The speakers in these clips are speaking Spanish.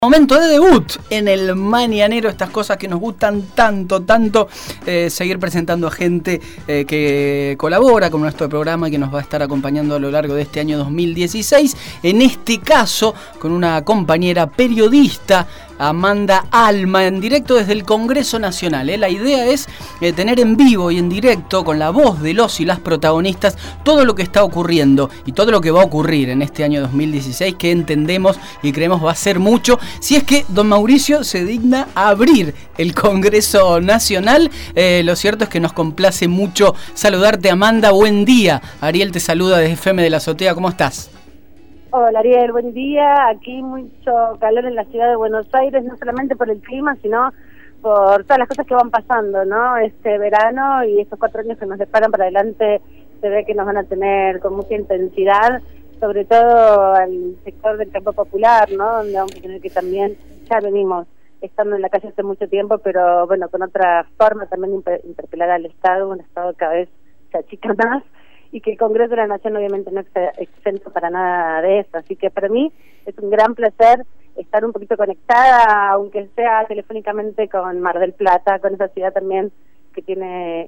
Momento de debut en el Mañanero, estas cosas que nos gustan tanto, seguir presentando a gente que colabora con nuestro programa y que nos va a estar acompañando a lo largo de este año 2016. En este caso, con una compañera periodista, Amanda Alma, en directo desde el Congreso Nacional. La idea es tener en vivo y en directo, con la voz de los y las protagonistas, todo lo que está ocurriendo y todo lo que va a ocurrir en este año 2016, que entendemos y creemos va a ser mucho, si es que don Mauricio se digna a abrir el Congreso Nacional. Lo cierto es que nos complace mucho saludarte, Amanda. Buen día. Ariel te saluda desde FM de la Azotea. ¿Cómo estás? Hola Ariel, buen día. Aquí mucho calor en la ciudad de Buenos Aires, no solamente por el clima, sino por todas las cosas que van pasando, ¿no? Este verano y estos 4 años que nos deparan para adelante, se ve que nos van a tener con mucha intensidad, sobre todo al sector del campo popular, ¿no? Donde vamos a tener que también, ya venimos estando en la calle hace mucho tiempo, pero bueno, con otra forma también interpelar al Estado, un Estado que cada vez se achica más, y que el Congreso de la Nación obviamente no está exento para nada de eso. Así que para mí es un gran placer estar un poquito conectada, aunque sea telefónicamente, con Mar del Plata, con esa ciudad también que tiene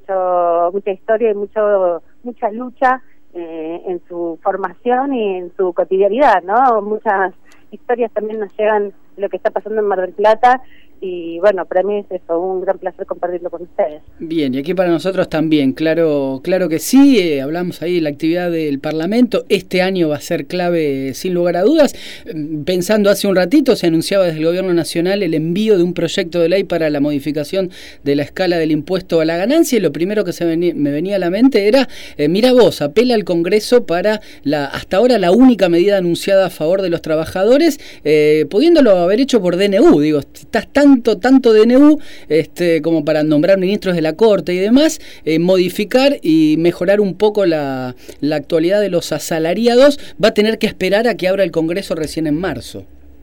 mucha historia y mucha lucha en su formación y en su cotidianidad, ¿no? Muchas historias también nos llegan de lo que está pasando en Mar del Plata. Y bueno, para mí es eso, un gran placer compartirlo con ustedes. Bien, y aquí para nosotros también, claro que sí. Hablamos ahí de la actividad del Parlamento. Este año va a ser clave sin lugar a dudas. Pensando hace un ratito, se anunciaba desde el Gobierno Nacional el envío de un proyecto de ley para la modificación de la escala del impuesto a la ganancia, y lo primero que me venía a la mente era, mira vos, apela al Congreso para hasta ahora la única medida anunciada a favor de los trabajadores, pudiéndolo haber hecho por DNU. Digo, estás tanto DNU como para nombrar ministros de la Corte y demás, modificar y mejorar un poco la actualidad de los asalariados, va a tener que esperar a que abra el Congreso recién en marzo.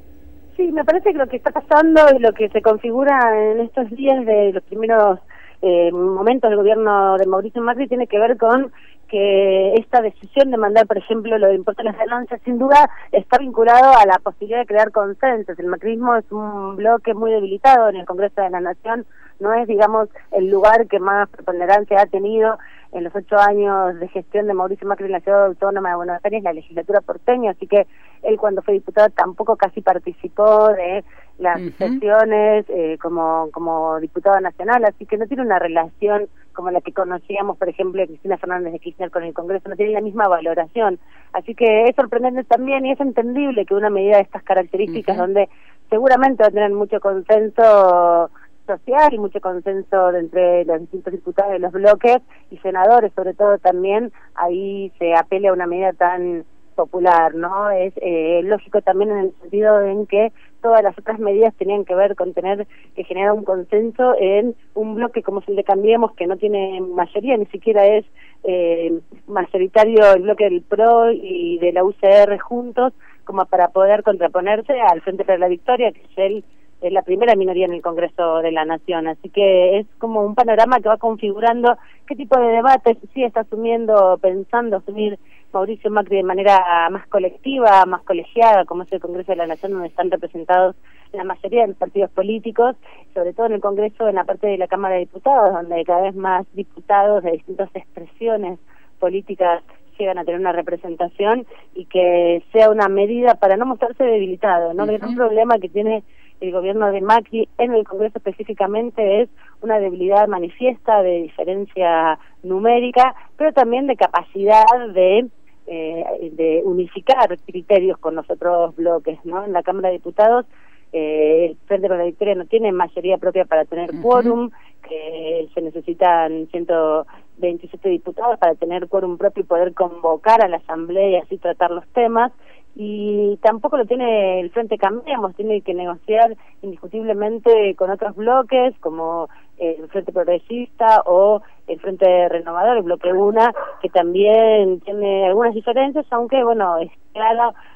Sí, me parece que lo que está pasando y lo que se configura en estos días de los primeros momentos del gobierno de Mauricio Macri tiene que ver con que esta decisión de mandar, por ejemplo, lo de impuesto a las ganancias, sin duda está vinculado a la posibilidad de crear consensos. El macrismo es un bloque muy debilitado en el Congreso de la Nación, no es, digamos, el lugar que más preponderancia ha tenido en los 8 años de gestión de Mauricio Macri en la Ciudad Autónoma de Buenos Aires, la legislatura porteña, así que él, cuando fue diputado, tampoco casi participó de las sesiones como diputado nacional, así que no tiene una relación como la que conocíamos, por ejemplo, de Cristina Fernández de Kirchner con el Congreso, no tiene la misma valoración. Así que es sorprendente también y es entendible que una medida de estas características, donde seguramente va a tener mucho consenso social y mucho consenso entre los distintos diputados de los bloques y senadores, sobre todo también, ahí se apele a una medida tan popular, ¿no? Es lógico también en el sentido en que todas las otras medidas tenían que ver con tener que generar un consenso en un bloque como es el de Cambiemos, que no tiene mayoría, ni siquiera es mayoritario el bloque del PRO y de la UCR juntos, como para poder contraponerse al Frente para la Victoria, que es la primera minoría en el Congreso de la Nación. Así que es como un panorama que va configurando qué tipo de debates sí está pensando asumir Mauricio Macri de manera más colectiva, más colegiada, como es el Congreso de la Nación, donde están representados la mayoría de los partidos políticos, sobre todo en el Congreso, en la parte de la Cámara de Diputados, donde cada vez más diputados de distintas expresiones políticas llegan a tener una representación, y que sea una medida para no mostrarse debilitado, ¿no? El gran problema que tiene el gobierno de Macri en el Congreso específicamente es una debilidad manifiesta de diferencia numérica, pero también de capacidad de unificar criterios con los otros bloques, ¿no? En la Cámara de Diputados, el Frente para la Victoria no tiene mayoría propia para tener quórum, que se necesitan 127 diputados para tener quórum propio y poder convocar a la Asamblea y así tratar los temas, y tampoco lo tiene el Frente Cambiemos, tiene que negociar indiscutiblemente con otros bloques como el Frente Progresista o el Frente Renovador, el bloque UNA, que también tiene algunas diferencias, aunque bueno, es claro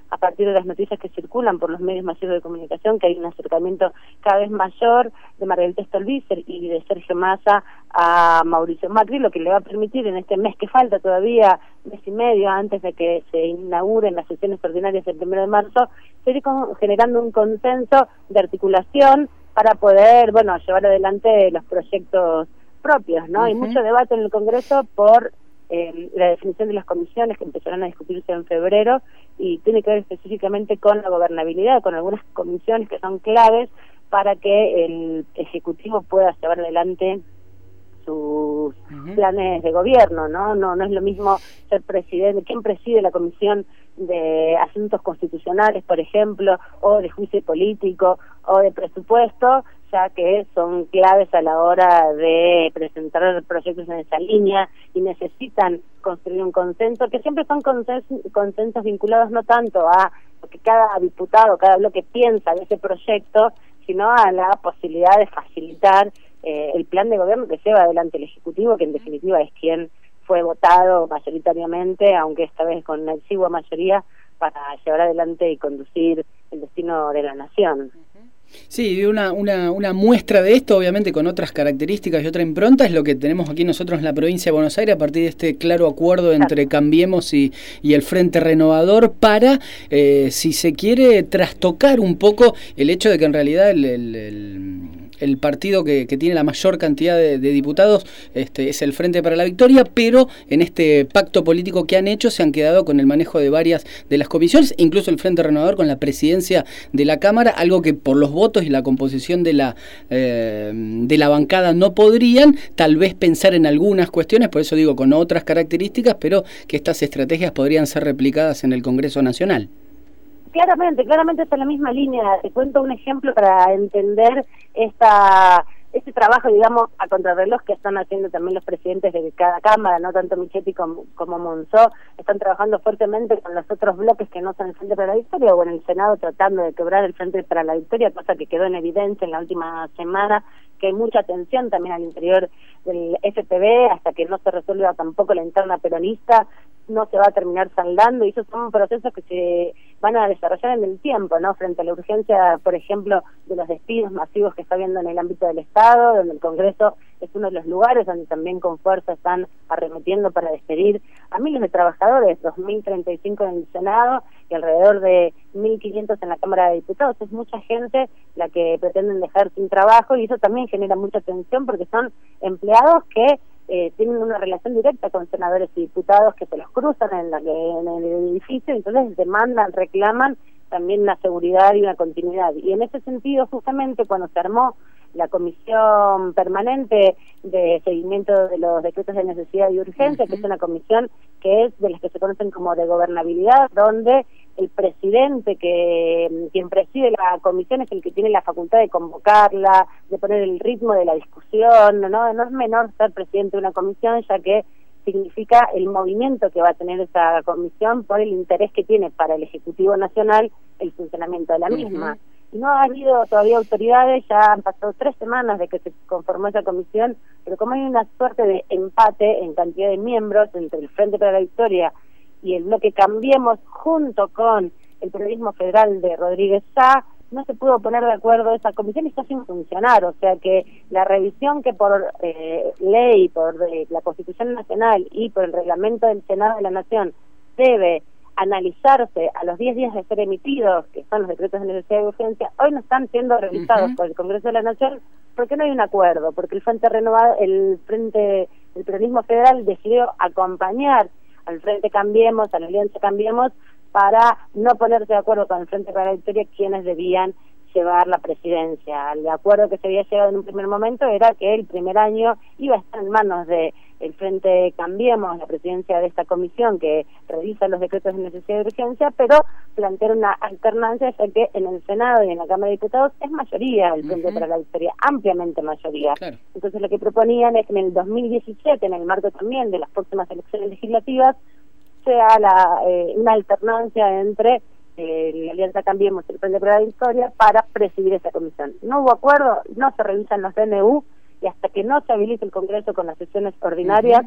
a partir de las noticias que circulan por los medios masivos de comunicación, que hay un acercamiento cada vez mayor de Margarita Stolbizer y de Sergio Massa a Mauricio Macri, lo que le va a permitir en este mes que falta todavía, mes y medio antes de que se inauguren las sesiones ordinarias el 1 de marzo, seguir generando un consenso de articulación para poder, bueno, llevar adelante los proyectos propios, ¿no? Hay mucho debate en el Congreso por la definición de las comisiones que empezarán a discutirse en febrero y tiene que ver específicamente con la gobernabilidad, con algunas comisiones que son claves para que el Ejecutivo pueda llevar adelante sus planes de gobierno, ¿no? No es lo mismo ser presidente, quien preside la Comisión de Asuntos Constitucionales, por ejemplo, o de Juicio Político, o de Presupuesto, ya que son claves a la hora de presentar proyectos en esa línea y necesitan construir un consenso, que siempre son consensos vinculados no tanto a lo que cada diputado, cada bloque piensa de ese proyecto, sino a la posibilidad de facilitar el plan de gobierno que lleva adelante el Ejecutivo, que en definitiva es quien fue votado mayoritariamente, aunque esta vez con una exigua mayoría, para llevar adelante y conducir el destino de la nación. Sí, una muestra de esto, obviamente con otras características y otra impronta, es lo que tenemos aquí nosotros en la provincia de Buenos Aires a partir de este claro acuerdo entre Cambiemos y el Frente Renovador para, si se quiere, trastocar un poco el hecho de que en realidad el partido que tiene la mayor cantidad de diputados es el Frente para la Victoria, pero en este pacto político que han hecho se han quedado con el manejo de varias de las comisiones, incluso el Frente Renovador con la presidencia de la Cámara, algo que por los votos y la composición de la bancada no podrían, tal vez pensar en algunas cuestiones, por eso digo con otras características, pero que estas estrategias podrían ser replicadas en el Congreso Nacional. Claramente está en la misma línea. Te cuento un ejemplo para entender este trabajo, digamos, a contrarreloj que están haciendo también los presidentes de cada cámara, no tanto Michetti como Monzó, están trabajando fuertemente con los otros bloques que no son el Frente para la Victoria, o en el Senado tratando de quebrar el Frente para la Victoria, cosa que quedó en evidencia en la última semana, que hay mucha tensión también al interior del FPV, hasta que no se resuelva tampoco la interna peronista, no se va a terminar saldando, y esos son procesos que se van a desarrollar en el tiempo, ¿no? Frente a la urgencia, por ejemplo, de los despidos masivos que está habiendo en el ámbito del Estado, donde el Congreso es uno de los lugares donde también con fuerza están arremetiendo para despedir a miles de trabajadores, 2.035 en el Senado y alrededor de 1.500 en la Cámara de Diputados. Es mucha gente la que pretenden dejar sin trabajo, y eso también genera mucha tensión porque son empleados que tienen una relación directa con senadores y diputados que se los cruzan en el edificio, entonces demandan, reclaman también una seguridad y una continuidad. Y en ese sentido, justamente cuando se armó la comisión permanente de seguimiento de los decretos de necesidad y urgencia, que es una comisión que es de las que se conocen como de gobernabilidad, donde el presidente, quien preside la comisión, es el que tiene la facultad de convocarla, de poner el ritmo de la discusión, no es menor ser presidente de una comisión, ya que significa el movimiento que va a tener esa comisión por el interés que tiene para el Ejecutivo Nacional el funcionamiento de la misma. No ha habido todavía autoridades, ya han pasado 3 semanas de que se conformó esa comisión, pero como hay una suerte de empate en cantidad de miembros entre el Frente para la Victoria y el bloque Cambiemos, junto con el periodismo federal de Rodríguez Sá, no se pudo poner de acuerdo esa comisión y está sin funcionar. O sea que la revisión que por ley, por la Constitución Nacional y por el reglamento del Senado de la Nación debe analizarse a los 10 días de ser emitidos, que son los decretos de necesidad y urgencia, hoy no están siendo revisados por el Congreso de la Nación porque no hay un acuerdo, porque el Frente Renovado, el Peronismo Federal decidió acompañar al Frente Cambiemos, a la Alianza Cambiemos, para no ponerse de acuerdo con el Frente para la Victoria quienes debían llevar la presidencia. El acuerdo que se había llegado en un primer momento era que el primer año iba a estar en manos de el Frente Cambiemos, la presidencia de esta comisión que revisa los decretos de necesidad y urgencia, pero plantear una alternancia, ya que en el Senado y en la Cámara de Diputados es mayoría el Frente para la Victoria, ampliamente mayoría. Claro. Entonces lo que proponían es que en el 2017, en el marco también de las próximas elecciones legislativas, sea una alternancia entre la Alianza Cambiemos y el Frente para la Victoria para presidir esa comisión. No hubo acuerdo, no se revisan los DNU, y hasta que no se habilite el Congreso con las sesiones ordinarias,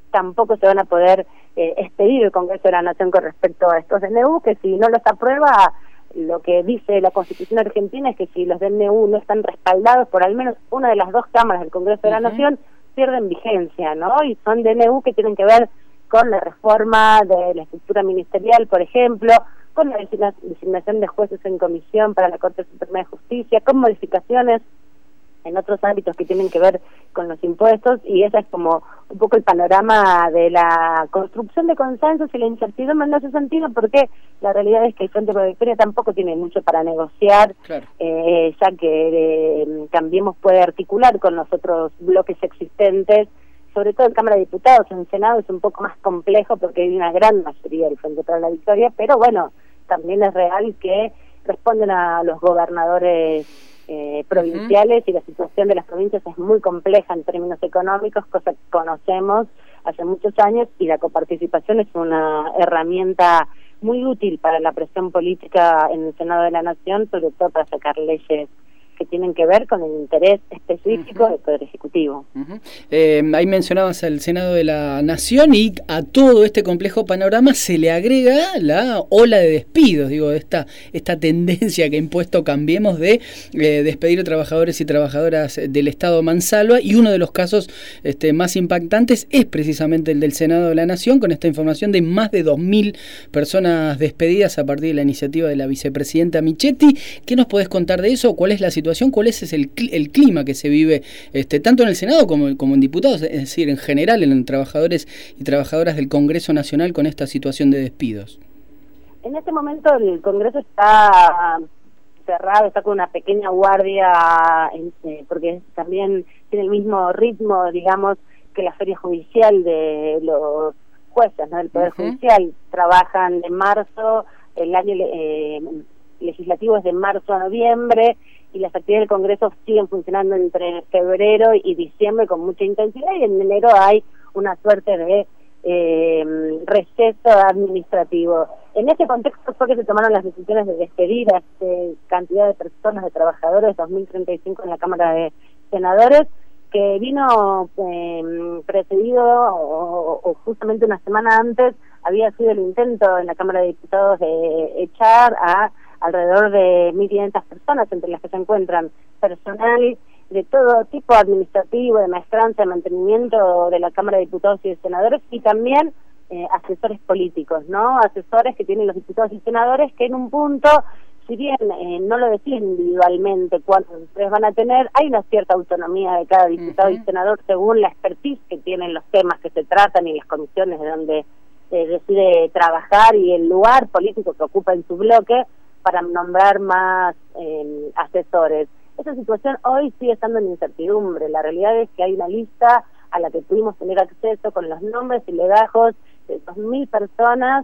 tampoco se van a poder expedir el Congreso de la Nación con respecto a estos DNU, que si no los aprueba, lo que dice la Constitución argentina es que si los DNU no están respaldados por al menos una de las dos cámaras del Congreso de la Nación, pierden vigencia, ¿no? Y son DNU que tienen que ver con la reforma de la estructura ministerial, por ejemplo, con la designación de jueces en comisión para la Corte Suprema de Justicia, con modificaciones en otros ámbitos que tienen que ver con los impuestos, y ese es como un poco el panorama de la construcción de consensos y la incertidumbre en ese sentido, porque la realidad es que el Frente Pro Victoria tampoco tiene mucho para negociar, claro. Ya que Cambiemos puede articular con los otros bloques existentes, sobre todo en Cámara de Diputados. En Senado es un poco más complejo porque hay una gran mayoría del Frente para la Victoria, pero bueno, también es real que responden a los gobernadores provinciales, y la situación de las provincias es muy compleja en términos económicos, cosa que conocemos hace muchos años, y la coparticipación es una herramienta muy útil para la presión política en el Senado de la Nación, sobre todo para sacar leyes que tienen que ver con el interés específico del Poder Ejecutivo. Ahí mencionabas al Senado de la Nación, y a todo este complejo panorama se le agrega la ola de despidos, digo, esta tendencia que ha impuesto Cambiemos de despedir a trabajadores y trabajadoras del Estado mansalva, y uno de los casos más impactantes es precisamente el del Senado de la Nación, con esta información de más de 2.000 personas despedidas a partir de la iniciativa de la vicepresidenta Michetti. ¿Qué nos podés contar de eso? ¿Cuál es la situación? ¿Cuál es el clima que se vive tanto en el Senado como en diputados, es decir, en general en trabajadores y trabajadoras del Congreso Nacional con esta situación de despidos? En este momento el Congreso está cerrado, está con una pequeña guardia, porque también tiene el mismo ritmo, digamos, que la feria judicial de los jueces, ¿no? Del Poder Judicial. Trabajan de marzo, el año legislativo es de marzo a noviembre, y las actividades del Congreso siguen funcionando entre febrero y diciembre con mucha intensidad, y en enero hay una suerte de receso administrativo. En ese contexto fue que se tomaron las decisiones de despedir a cantidad de personas, de trabajadores, 2035 en la Cámara de Senadores, que vino precedido o justamente una semana antes había sido el intento en la Cámara de Diputados de echar a alrededor de 1.500 personas, entre las que se encuentran personal de todo tipo, administrativo, de maestranza, de mantenimiento de la Cámara de Diputados y de Senadores, y también asesores políticos, ¿no? Asesores que tienen los diputados y senadores, que en un punto, si bien no lo deciden individualmente cuántos ustedes van a tener, hay una cierta autonomía de cada diputado y senador según la expertise que tienen los temas que se tratan y las comisiones de donde decide trabajar, y el lugar político que ocupa en su bloque, para nombrar más asesores. Esa situación hoy sigue estando en incertidumbre. La realidad es que hay una lista a la que pudimos tener acceso con los nombres y legajos de 2.000 personas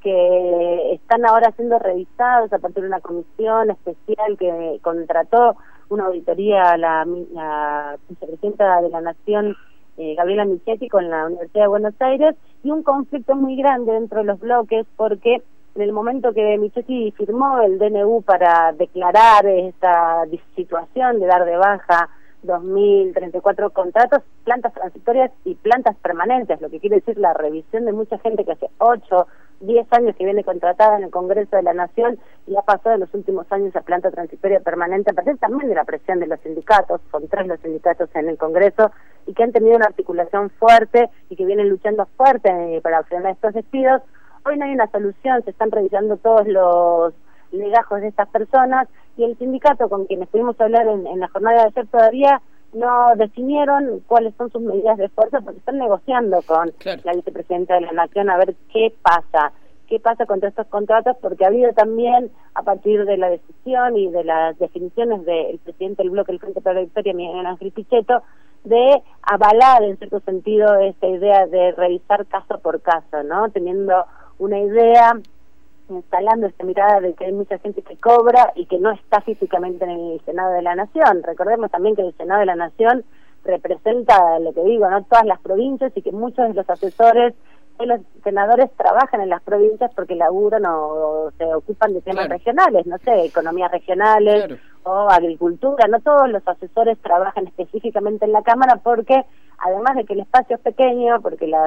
que están ahora siendo revisados a partir de una comisión especial que contrató una auditoría a la vicepresidenta de la Nación, Gabriela Michetti, con la Universidad de Buenos Aires, y un conflicto muy grande dentro de los bloques, porque en el momento que Michetti firmó el DNU para declarar esta situación de dar de baja 2.034 contratos, plantas transitorias y plantas permanentes, lo que quiere decir la revisión de mucha gente que hace 8, 10 años que viene contratada en el Congreso de la Nación y ha pasado en los últimos años a planta transitoria permanente, a partir también de la presión de los sindicatos. Son 3 los sindicatos en el Congreso y que han tenido una articulación fuerte y que vienen luchando fuerte para frenar estos despidos. Hoy no hay una solución, se están revisando todos los legajos de estas personas, y el sindicato con quienes pudimos hablar en la jornada de ayer todavía no definieron cuáles son sus medidas de fuerza, porque están negociando con la vicepresidenta de la Nación a ver qué pasa con todos estos contratos, porque ha habido también, a partir de la decisión y de las definiciones del presidente del bloque del Frente para la Victoria, Miguel Ángel Pichetto, de avalar en cierto sentido esta idea de revisar caso por caso, ¿no? Teniendo una idea, instalando esta mirada de que hay mucha gente que cobra y que no está físicamente en el Senado de la Nación. Recordemos también que el Senado de la Nación representa, lo que digo, no todas las provincias, y que muchos de los asesores de los senadores trabajan en las provincias porque laburan o se ocupan de temas regionales, no sé, economías regionales o agricultura. No todos los asesores trabajan específicamente en la Cámara, porque además de que el espacio es pequeño, porque las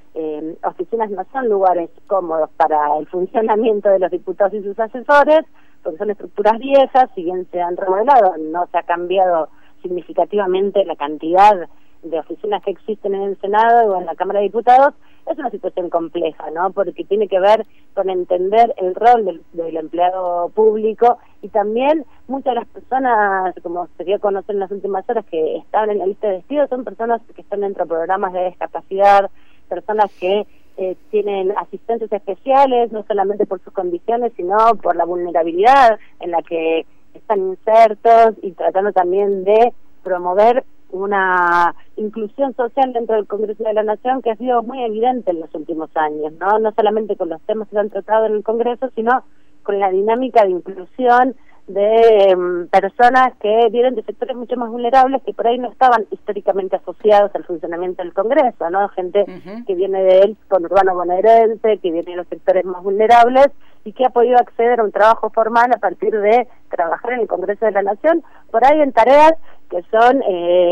oficinas no son lugares cómodos para el funcionamiento de los diputados y sus asesores, porque son estructuras viejas, si bien se han remodelado, no se ha cambiado significativamente la cantidad de oficinas que existen en el Senado o en la Cámara de Diputados. Es una situación compleja, ¿no? Porque tiene que ver con entender el rol del empleado público, y también muchas de las personas, como se dio a conocer en las últimas horas, que estaban en la lista de despidos, son personas que están dentro de programas de discapacidad, personas que tienen asistencias especiales, no solamente por sus condiciones, sino por la vulnerabilidad en la que están insertos, y tratando también de promover una inclusión social dentro del Congreso de la Nación que ha sido muy evidente en los últimos años, no solamente con los temas que se han tratado en el Congreso, sino con la dinámica de inclusión de personas que vienen de sectores mucho más vulnerables, que por ahí no estaban históricamente asociados al funcionamiento del Congreso, ¿no? Gente que viene del conurbano bonaerense, que viene de los sectores más vulnerables y que ha podido acceder a un trabajo formal a partir de trabajar en el Congreso de la Nación, por ahí en tareas que son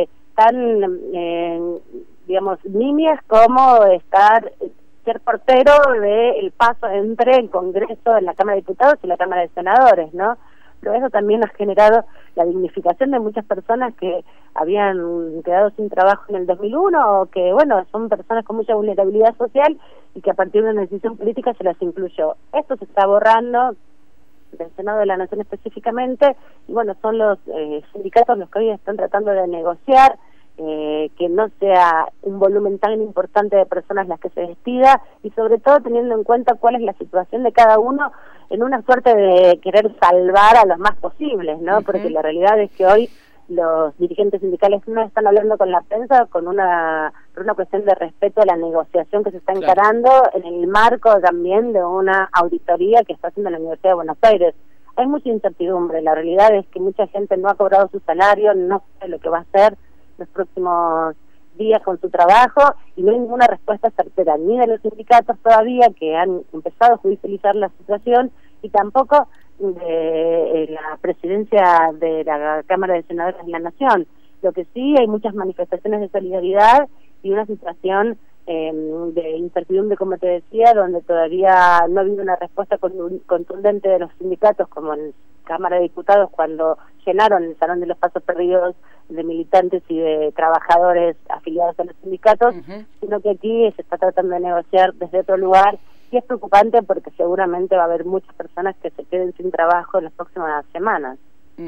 tan, digamos, nimias como ser portero del paso entre el Congreso en la Cámara de Diputados y la Cámara de Senadores, ¿no? Pero eso también ha generado la dignificación de muchas personas que habían quedado sin trabajo en el 2001, o que, bueno, son personas con mucha vulnerabilidad social y que a partir de una decisión política se las incluyó. Esto se está borrando del Senado de la Nación específicamente, y bueno, son los sindicatos los que hoy están tratando de negociar que no sea un volumen tan importante de personas las que se despida, y sobre todo teniendo en cuenta cuál es la situación de cada uno, en una suerte de querer salvar a los más posibles, ¿no? Porque la realidad es que hoy los dirigentes sindicales no están hablando con la prensa por una cuestión de respeto a la negociación que se está encarando en el marco también de una auditoría que está haciendo la Universidad de Buenos Aires. Hay mucha incertidumbre, la realidad es que mucha gente no ha cobrado su salario, no sabe lo que va a hacer los próximos días con su trabajo, y no hay ninguna respuesta certera ni de los sindicatos todavía, que han empezado a judicializar la situación, y tampoco de la presidencia de la Cámara de Senadores de la Nación. Lo que sí, hay muchas manifestaciones de solidaridad y una situación de incertidumbre, como te decía, donde todavía no ha habido una respuesta contundente de los sindicatos, como en Cámara de Diputados cuando llenaron el Salón de los Pasos Perdidos de militantes y de trabajadores afiliados a los sindicatos, sino que aquí se está tratando de negociar desde otro lugar, y es preocupante porque seguramente va a haber muchas personas que se queden sin trabajo en las próximas semanas.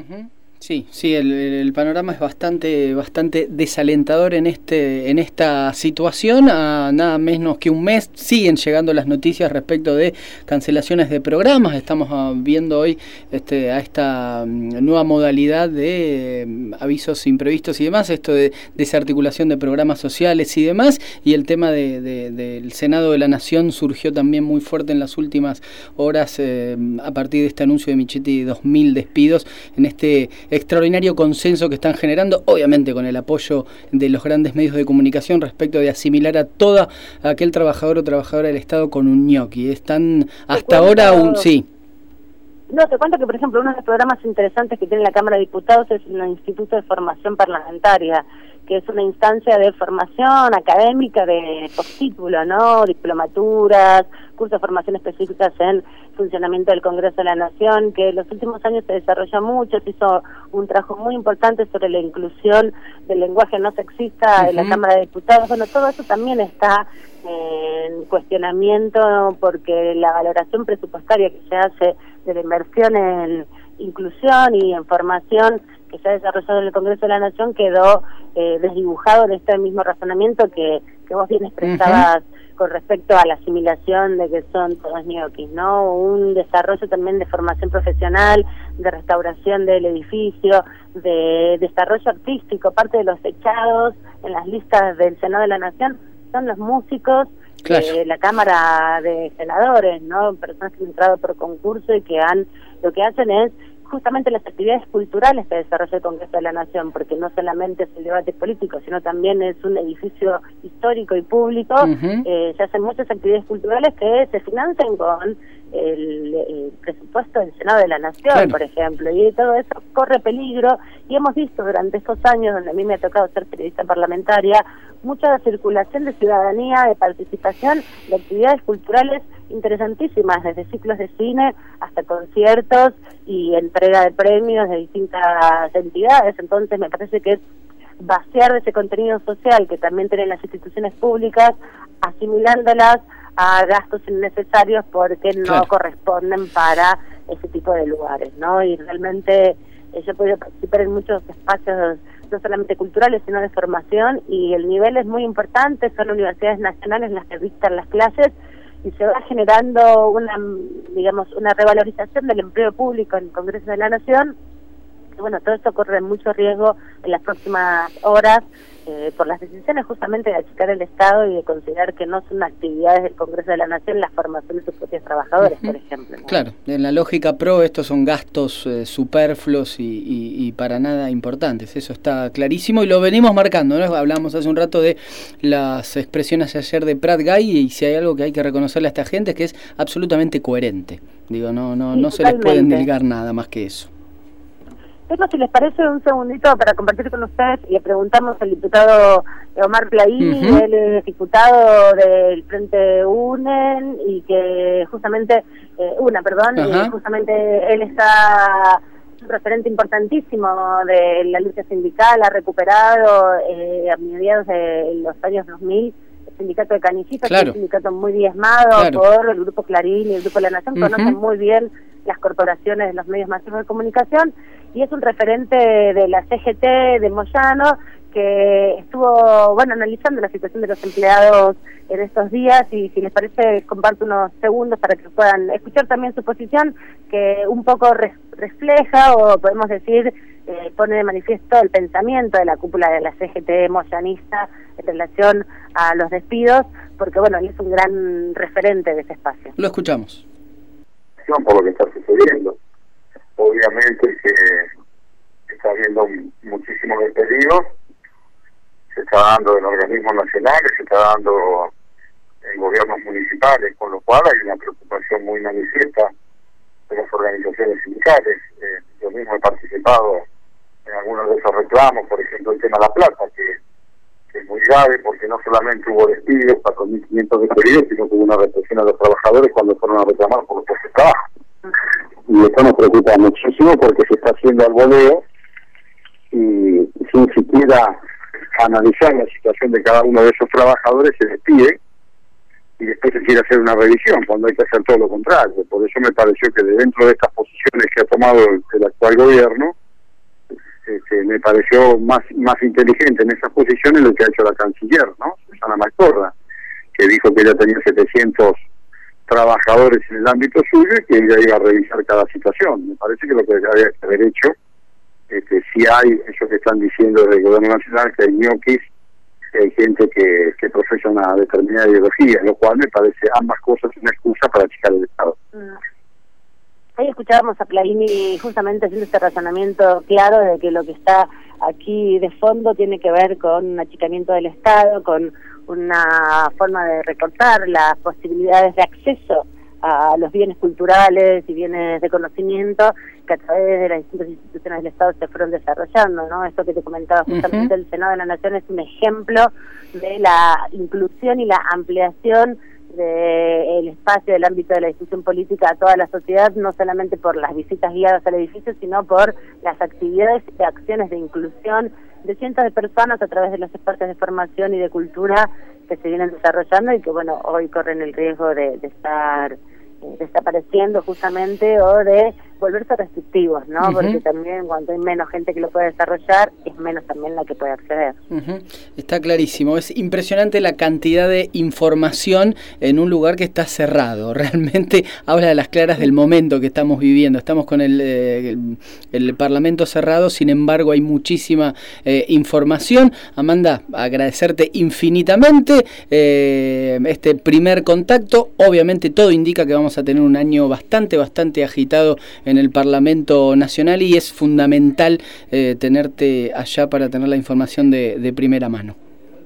Sí, el panorama es bastante desalentador en esta situación. A nada menos que un mes siguen llegando las noticias respecto de cancelaciones de programas. Estamos viendo hoy a esta nueva modalidad de avisos imprevistos y demás, esto de desarticulación de programas sociales y demás, y el tema del Senado de la Nación surgió también muy fuerte en las últimas horas a partir de este anuncio de Michetti de 2.000 despidos en este extraordinario consenso que están generando, obviamente con el apoyo de los grandes medios de comunicación, respecto de asimilar a todo aquel trabajador o trabajadora del Estado con un ñoqui. Están hasta ahora sí. No, te cuento que, por ejemplo, uno de los programas interesantes que tiene la Cámara de Diputados es el Instituto de Formación Parlamentaria, que es una instancia de formación académica de postítulo, ¿no? Diplomaturas, cursos de formación específicas en funcionamiento del Congreso de la Nación, que en los últimos años se desarrolla mucho, se hizo un trabajo muy importante sobre la inclusión del lenguaje no sexista en la Cámara de Diputados. Bueno, todo eso también está en cuestionamiento, porque la valoración presupuestaria que se hace de la inversión en inclusión y en formación que se ha desarrollado en el Congreso de la Nación quedó desdibujado en este mismo razonamiento que vos bien expresabas con respecto a la asimilación de que son todos ñoquis, ¿no? Un desarrollo también de formación profesional, de restauración del edificio, de desarrollo artístico. Parte de los echados en las listas del Senado de la Nación son los músicos de la Cámara de Senadores, ¿no? Personas que han entrado por concurso y que lo que hacen es justamente las actividades culturales que desarrolla el Congreso de la Nación, porque no solamente es el debate político, sino también es un edificio histórico y público. Se hacen muchas actividades culturales que se financian con el presupuesto del Senado de la Nación, claro, por ejemplo, y todo eso corre peligro, y hemos visto durante estos años, donde a mí me ha tocado ser periodista parlamentaria, mucha circulación de ciudadanía, de participación, de actividades culturales interesantísimas, desde ciclos de cine hasta conciertos y entrega de premios de distintas entidades. Entonces me parece que es vaciar de ese contenido social que también tienen las instituciones públicas, asimilándolas a gastos innecesarios porque no claro, corresponden para ese tipo de lugares, ¿no? Y realmente yo he podido participar en muchos espacios, no solamente culturales, sino de formación, y el nivel es muy importante, son universidades nacionales las que dictan las clases, y se va generando una revalorización del empleo público en el Congreso de la Nación. Y bueno, todo esto corre mucho riesgo en las próximas horas por las decisiones justamente de achicar el Estado y de considerar que no son actividades del Congreso de la Nación la formación de sus propios trabajadores, por ejemplo, ¿no? Claro, en la lógica pro estos son gastos superfluos y para nada importantes, eso está clarísimo y lo venimos marcando, ¿no? Hablábamos hace un rato de las expresiones ayer de Prat Gay, y si hay algo que hay que reconocerle a esta gente es que es absolutamente coherente, digo, no se les puede endilgar nada más que eso. Bueno, si les parece un segundito para compartir con ustedes, y le preguntamos al diputado Omar Plaini, él es diputado del Frente UNEN, y que justamente, y justamente él está un referente importantísimo de la lucha sindical, ha recuperado a mediados de los años 2000 el sindicato de Canillitas, claro, un sindicato muy diezmado, claro, por el Grupo Clarín y el Grupo La Nación, conocen muy bien las corporaciones de los medios masivos de comunicación, y es un referente de la CGT de Moyano, que estuvo, analizando la situación de los empleados en estos días, y si les parece comparto unos segundos para que puedan escuchar también su posición, que un poco refleja, o podemos decir, pone de manifiesto el pensamiento de la cúpula de la CGT moyanista en relación a los despidos, porque él es un gran referente de ese espacio. Lo escuchamos. Por lo que está sucediendo, obviamente que está habiendo muchísimos despedidos, se está dando en organismos nacionales, se está dando en gobiernos municipales, con lo cual hay una preocupación muy manifiesta de las organizaciones sindicales. Yo mismo he participado en algunos de esos reclamos, por ejemplo el tema de La Plata, que es muy grave porque no solamente hubo despidos, 4.500 despedidos, sino que hubo una represión a los trabajadores cuando fueron a reclamar por los puestos de trabajo. Y esto nos preocupa muchísimo porque se está haciendo al voleo y sin siquiera analizar la situación de cada uno de esos trabajadores se despide y después se quiere hacer una revisión cuando hay que hacer todo lo contrario. Por eso me pareció que de dentro de estas posiciones que ha tomado el actual gobierno, me pareció más inteligente en esas posiciones lo que ha hecho la canciller, ¿no? Susana Martorra, que dijo que ella tenía 700 trabajadores en el ámbito suyo y que ella iba a revisar cada situación. Me parece que lo que había que haber hecho, si hay eso que están diciendo del gobierno nacional, que hay ñoquis, que hay gente que profesa una determinada ideología, lo cual me parece ambas cosas una excusa para achicar el Estado. Ahí escuchábamos a Plaini justamente haciendo este razonamiento claro de que lo que está aquí de fondo tiene que ver con un achicamiento del Estado, con una forma de recortar las posibilidades de acceso a los bienes culturales y bienes de conocimiento que a través de las distintas instituciones del Estado se fueron desarrollando, ¿no? Esto que te comentaba justamente el Senado de la Nación es un ejemplo de la inclusión y la ampliación del espacio del ámbito de la discusión política a toda la sociedad, no solamente por las visitas guiadas al edificio, sino por las actividades y acciones de inclusión de cientos de personas a través de los espacios de formación y de cultura que se vienen desarrollando y que hoy corren el riesgo de estar desapareciendo justamente o de volverse restrictivos, ¿no? Porque también cuando hay menos gente que lo puede desarrollar, es menos también la que puede acceder. Está clarísimo, es impresionante la cantidad de información en un lugar que está cerrado, realmente habla de las claras del momento que estamos viviendo, estamos con el Parlamento cerrado, sin embargo hay muchísima información. Amanda, agradecerte infinitamente este primer contacto, obviamente todo indica que vamos a tener un año bastante agitado en el Parlamento Nacional y es fundamental tenerte allá para tener la información de primera mano.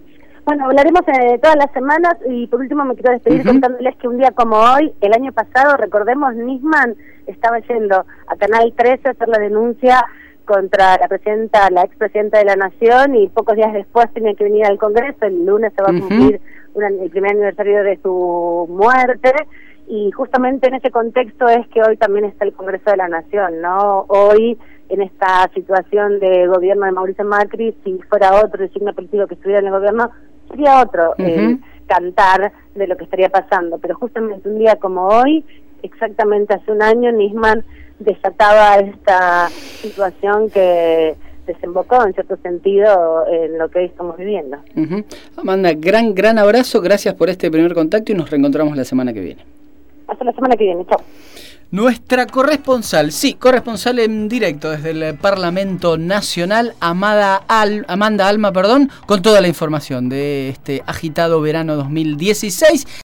Bueno, hablaremos todas las semanas y por último me quiero despedir contándoles que un día como hoy, el año pasado, recordemos, Nisman estaba yendo a Canal 13 a hacer la denuncia contra la expresidenta de la Nación y pocos días después tenía que venir al Congreso. El lunes se va a cumplir el primer aniversario de su muerte y justamente en ese contexto es que hoy también está el Congreso de la Nación, ¿no? Hoy, en esta situación de gobierno de Mauricio Macri, si fuera otro el signo político que estuviera en el gobierno, sería otro el cantar de lo que estaría pasando. Pero justamente un día como hoy, exactamente hace un año, Nisman desataba esta situación que desembocó en cierto sentido en lo que hoy estamos viviendo. Amanda, gran abrazo, gracias por este primer contacto y nos reencontramos la semana que viene. Hasta la semana que viene, chao. Nuestra corresponsal en directo desde el Parlamento Nacional, Amanda Alma, con toda la información de este agitado verano 2016.